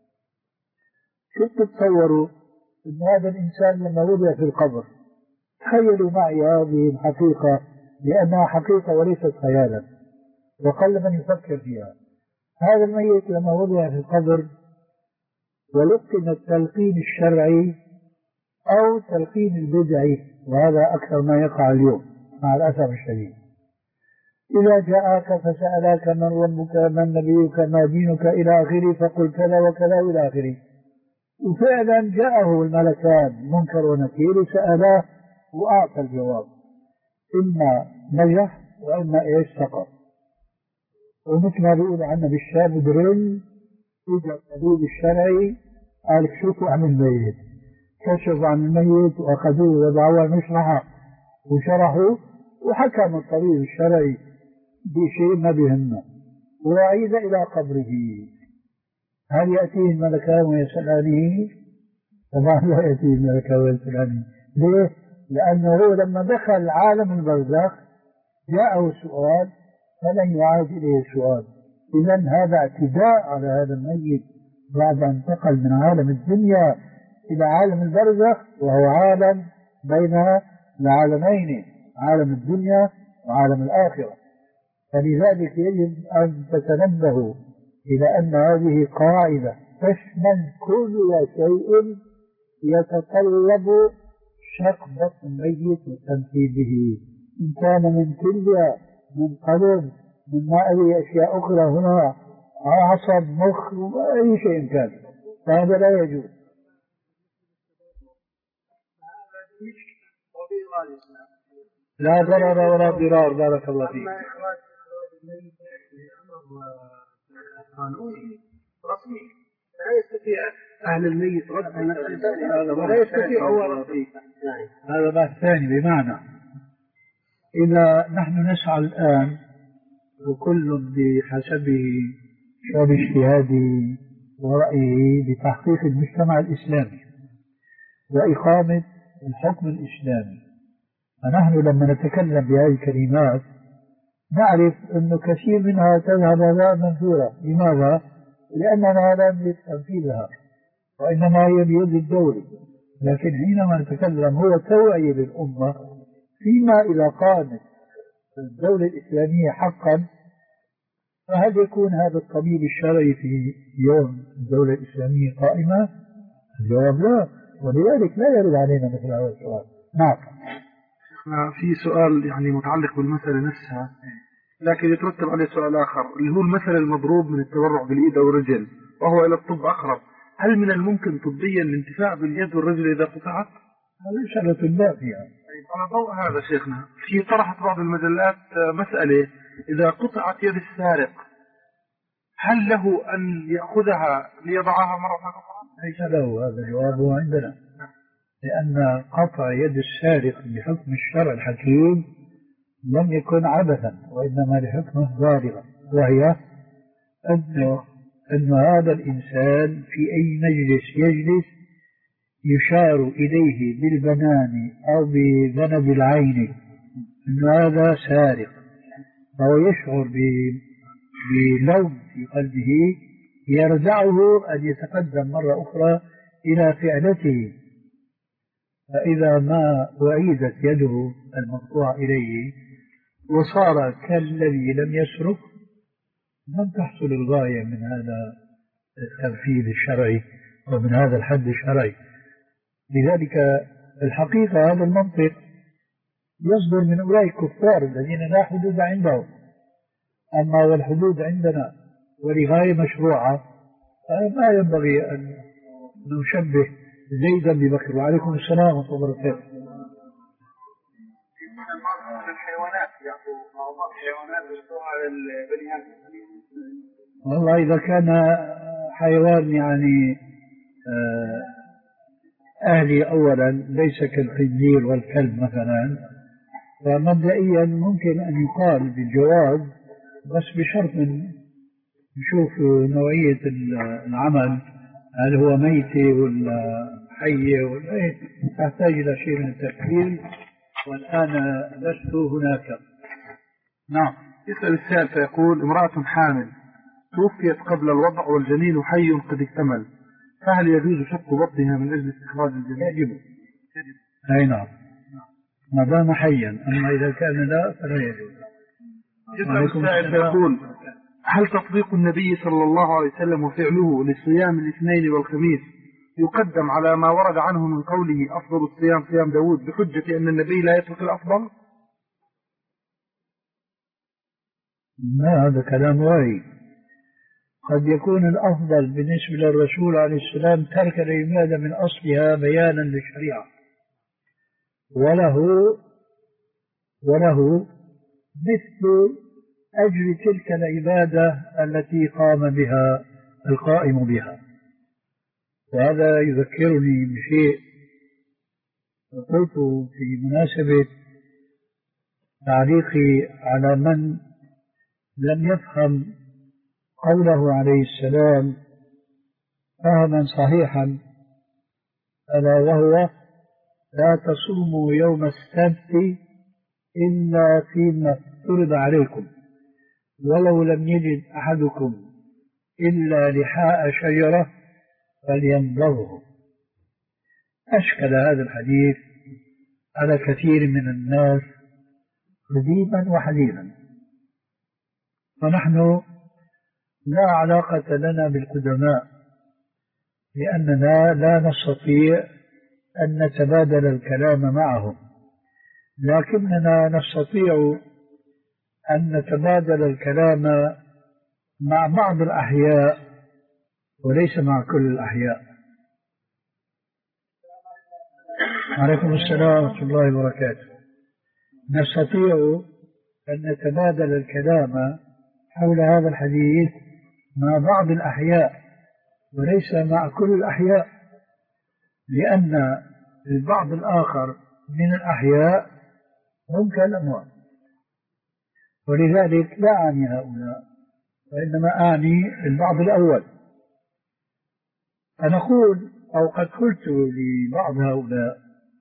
كيف تتصوروا أن هذا الإنسان لما وضع في القبر، تخيلوا معي هذه الحقيقة لأنها حقيقة وليست خيالا وقل من يفكر فيها. هذا الميت لما وضع في القبر ولقن التلقين الشرعي أو تلقين البدعي، وهذا أكثر ما يقع اليوم مع الأسف الشديد. إذا جاءك فسألك من ربك من نبيك ما دينك إلى آخره فقل كذا وكذا إلى آخره. وفعلا جاءه الملكان منكر ونكير سألاه وأعطى الجواب، إما نجح وإما إيش سقط. ومثل ما بيقول عنا بالشام درل، إجا الطبيب الشرعي قال كشفوا عن الميت، كشفوا عن الميت وأخذوه وضعوه مشرحة وشرحوا وحكم الطبيب الشرعي بشيء ما بهمه وعيد إلى قبره. هل يأتيه الملكان ويسألانه؟ طبعا لا يأتيه الملكان ويسألانه. ليه؟ لأنه لما دخل عالم البرزخ جاءه سؤال فلن يعاد إليه السؤال. إذن هذا اعتداء على هذا الميت بعد أن انتقل من عالم الدنيا إلى عالم البرزخ، وهو عالم بين العالمين، عالم الدنيا وعالم الآخرة. فلذلك يجب أن تتنبهوا إلى أن هذه قاعدة تشمل كل شيء يتطلب شق بطن الميت والتمثيل به، إن كان من كلية من قلب من ماء أشياء أخرى هنا عصب مخ أي شيء كان، فهذا لا يجوز. لا ضرر ولا ضرار. بارك الله فيك. لا يستطيع أهل الميت رد ولا يستطيع هو هذا بحث ثاني. بمعنى إذا نحن نسعى الآن وكل بحسبه وباجتهاده ورأيه بتحقيق المجتمع الإسلامي وإقامة الحكم الإسلامي، فنحن لما نتكلم بهذه الكلمات نعرف أن كثير منها تذهب هباء منثورا. لماذا؟ لأننا لا نريد تنفيذها وإنما هي بيد الدولة. لكن حينما نتكلم هو توعية للأمة فيما إذا قامت الدولة الإسلامية حقا، فهل يكون هذا الطبيب الشرعي في يوم الدولة الإسلامية قائمة؟ الجواب لا، ولذلك لا يرد علينا مثل هذا السؤال. نعم. في سؤال يعني متعلق بالمسألة نفسها، لكن يترتب عليه سؤال آخر اللي هو المثل المضروب من التبرع باليد أو الرجل وهو إلى الطب أقرب. هل من الممكن طبيا الانتفاع باليد والرجل إذا قطعت؟ هذه شغلة الله فيها. على ضوء هذا شيخنا، في طرحت بعض المجلات مسألة إذا قطعت يد السارق هل له أن يأخذها ليضعها مرة أخرى؟ ليس له. هذا جوابه عندنا، لأن قطع يد السارق بحكم الشرع الحكيم لم يكن عبثا وإنما لحكمه بالغا، وهي أنه أن هذا الإنسان في أي مجلس يجلس يشار إليه بالبنان أو بذنب العين أن هذا سارق، فهو يشعر بلوم في قلبه يردعه أن يتقدم مرة أخرى إلى فعلته. فإذا ما أعيدت يده المقطوع إليه وصار كالذي لم يسرق لم تحصل الغاية من هذا التنفيذ الشرعي ومن هذا الحد الشرعي. لذلك الحقيقة هذا المنطق يصدر من أولئك الكفار الذين لا حدود عندهم، أما والحدود عندنا ولغاية مشروعة ما ينبغي أن نشبه زيدا ببكر. وعليكم السلام ورحمة الله وبركاته. الحيوانات يعطوا أعضاء الحيوانات ويحطوها على البني آدم. والله إذا كان حيوان يعني أهلي أولا ليس كالخنزير والكلب مثلا، فمبدئيا ممكن أن يقال بالجواز، بس بشرط من نشوف نوعية العمل، هل هو ميتة ولا حية ولا إيه، تحتاج إلى شيء من التفكير، والآن لست هناك. نعم. يسأل السائل فيقول: امرأة حامل توفيت قبل الوضع والجنين حي قد اكتمل، فهل يجوز شق بطنها من أجل استخراج الجنين؟ يجب. أي نعم، ما دام حيا، أما إذا كان لا فلا يجوز. يسأل السائل فيقول: هل تطبيق النبي صلى الله عليه وسلم وفعله لصيام الاثنين والخميس يقدم على ما ورد عنه من قوله أفضل الصيام صيام داود بحجة أن النبي لا يترك الأفضل؟ لا، هذا كلام واعي. قد يكون الأفضل بالنسبة للرسول عليه السلام ترك العبادة من أصلها بيانا للشريعة، وله وله مثل أجل تلك العبادة التي قام بها القائم بها. وهذا يذكرني بشيء قلته في مناسبة تعليقي على من لم يفهم قوله عليه السلام فهما صحيحا، ألا وهو: لا تصوموا يوم السبت إلا فيما افترض عليكم، ولو لم يجد أحدكم إلا لحاء شجرة فليمضغه. أشكل هذا الحديث على كثير من الناس قديما وحديثا، فنحن لا علاقة لنا بالقدماء، لأننا لا نستطيع أن نتبادل الكلام معهم، لكننا نستطيع أن نتبادل الكلام مع بعض الأحياء وليس مع كل الأحياء. عليكم السلام ورحمة الله وبركاته. نستطيع أن نتبادل الكلام حول هذا الحديث مع بعض الأحياء وليس مع كل الأحياء، لأن البعض الآخر من الأحياء هم كالأموات، ولذلك لا أعني هؤلاء، وإنما أعني البعض الأول. فنقول أو قد قلت لبعض هؤلاء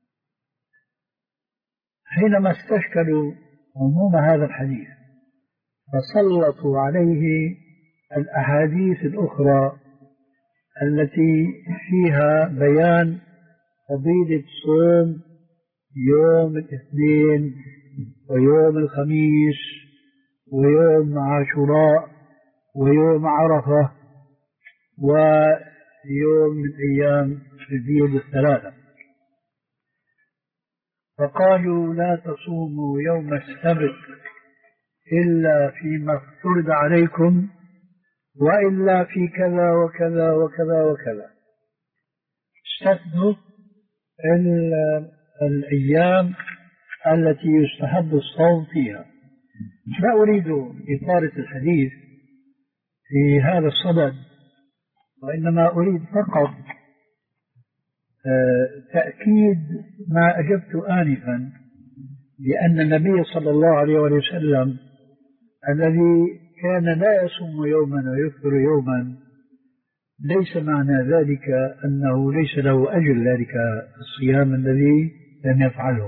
حينما استشكلوا عموم هذا الحديث فسلطوا عليه الأحاديث الأخرى التي فيها بيان فضيلة صوم يوم الاثنين ويوم الخميس ويوم عاشوراء ويوم عرفة ويوم من أيام البيض الثلاثة، فقالوا: لا تصوموا يوم السبت إلا فيما افترض عليكم، وإلا في كذا وكذا وكذا وكذا. استثنوا الأيام التي يستحب الصوم فيها. لا أريد إطالة الحديث في هذا الصدد، وإنما أريد فقط تأكيد ما أجبت آنفا، لأن النبي صلى الله عليه وسلم الذي كان لا يصوم يوما ويفطر يوما ليس معنى ذلك أنه ليس له أجر ذلك الصيام الذي لم يفعله.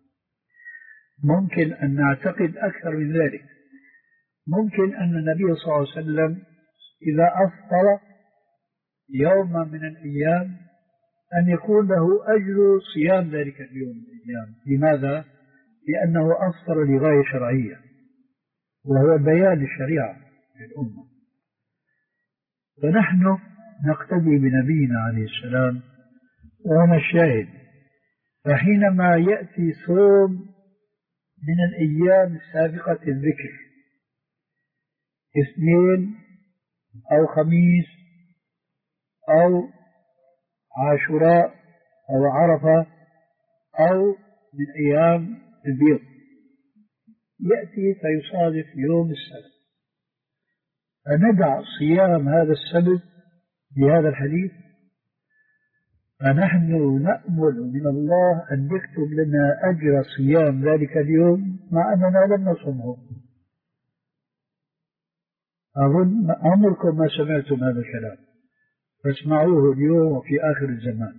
ممكن أن نعتقد أكثر من ذلك، ممكن أن النبي صلى الله عليه وسلم إذا أفطر يوما من الأيام أن يكون له أجر صيام ذلك اليوم من الأيام. لماذا؟ لأنه أفطر لغاية شرعية، وهو بيان الشريعة للأمة. فنحن نقتدي بنبينا عليه السلام وهنا الشاهد. فحينما يأتي صوم من الأيام السابقة الذكر، اثنين أو خميس أو عاشوراء أو عرفة أو من أيام البيض، يأتي فيصادف يوم السبت، فندع صيام هذا السبت بهذا الحديث؟ فنحن نأمل من الله أن يكتب لنا أجر صيام ذلك اليوم مع أننا لم نصمه. أظن عمركم ما سمعتم هذا الكلام، فاسمعوه اليوم وفي آخر الزمان.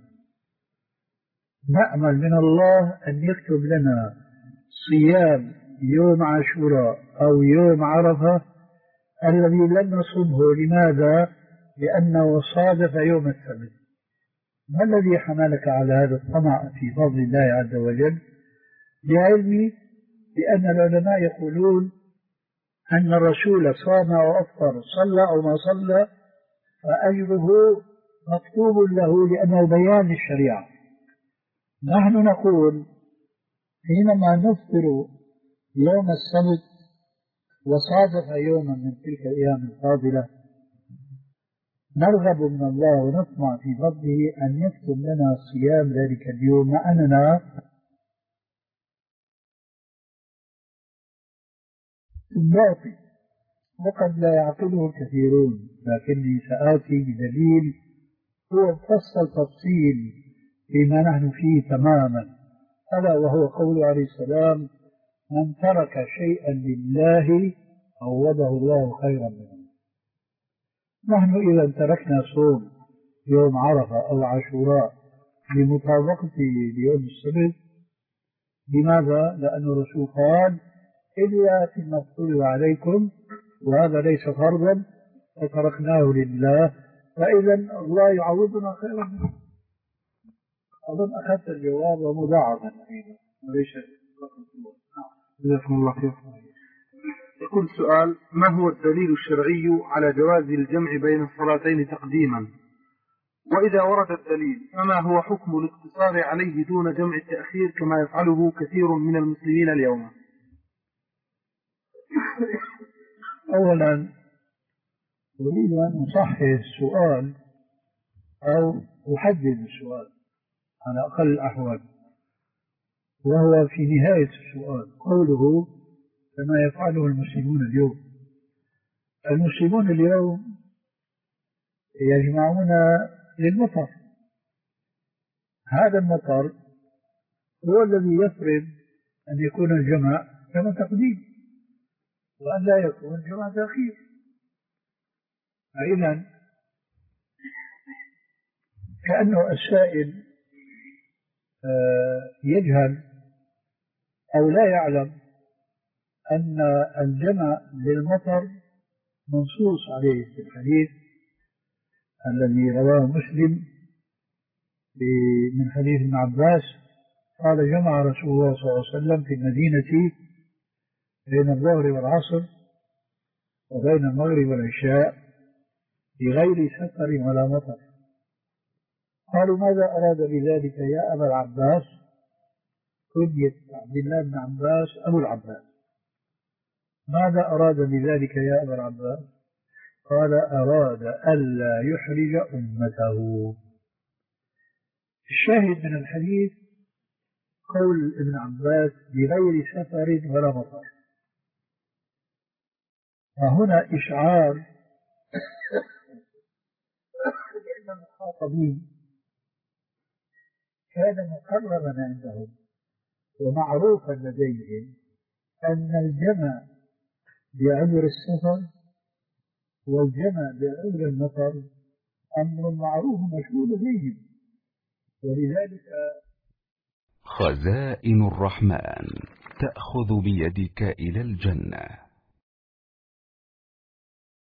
نأمل من الله أن يكتب لنا صيام يوم عاشوراء أو يوم عرفة الذي لم نصمه. لماذا؟ لأنه صادف يوم السبت. ما الذي حملك على هذا الطمع في فضل الله عز وجل؟ لعلمي بأن العلماء يقولون أن الرسول صام وأفطر، صلى أو ما صلى، فأجره مكتوب له لأنه بيان للشريعة. نحن نقول حينما نفطر يوم السبت وصادف يوما من تلك الأيام الفاضلة، نرغب من الله ونطمع في فضله أن يكتب لنا صيام ذلك اليوم مع أننا باطل وقد لا يعقله الكثيرون، لكني سآتي بدليل هو فصل تفصيل فيما نحن فيه تماما، ألا وهو قول عليه السلام: من ترك شيئا لله عوضه الله خيرا منه. نحن إذا تركنا صوم يوم عرفة أو عاشوراء بمطابقته ليوم السبت، لماذا؟ لأن الرسول قال: إلا فيما افترض عليكم، وهذا ليس فرضا فتركناه لله، فإذا الله يعوضنا خيرا منه. أظن أخذت الجواب ومضاعفا أيضا وليس فقط. جزاكم الله خير. يقول سؤال: ما هو الدليل الشرعي على جواز الجمع بين الصلاتين تقديما؟ وإذا ورد الدليل فما هو حكم الاقتصار عليه دون جمع التأخير كما يفعله كثير من المسلمين اليوم؟ أولا أريد أن أصحح السؤال أو أحدد السؤال على أقل الأحوال، وهو في نهاية السؤال قوله كما يفعله المسلمون اليوم. المسلمون اليوم يجمعون للمطر، هذا المطر هو الذي يفرض أن يكون الجمع كما تقديم وأن لا يكون جمع تأخير. فإذا كأنه السائل يجهل أو لا يعلم أن الجمع للمطر منصوص عليه في الحديث الذي رواه مسلم من حديث ابن عباس قال: جمع رسول الله صلى الله عليه وسلم في المدينة بين الظهر والعصر وبين المغرب والعشاء بغير سفر ولا مطر. قالوا: ماذا أراد بذلك يا أبا العباس؟ كنية عبد الله بن عباس أبو العباس. ماذا أراد بذلك يا أبا العباس؟ قال: أراد ألا يحرج أمته. الشاهد من الحديث قول ابن عباس بغير سفر ولا مطر. وهنا إشعار بأن المخاطبين كان مقررا عندهم ومعروفا لديهم أن الجمع بعذر السفر والجمع بعذر المطر أمر معروف مشهود بهم، ولذلك خزائن الرحمن تأخذ بيدك إلى الجنة.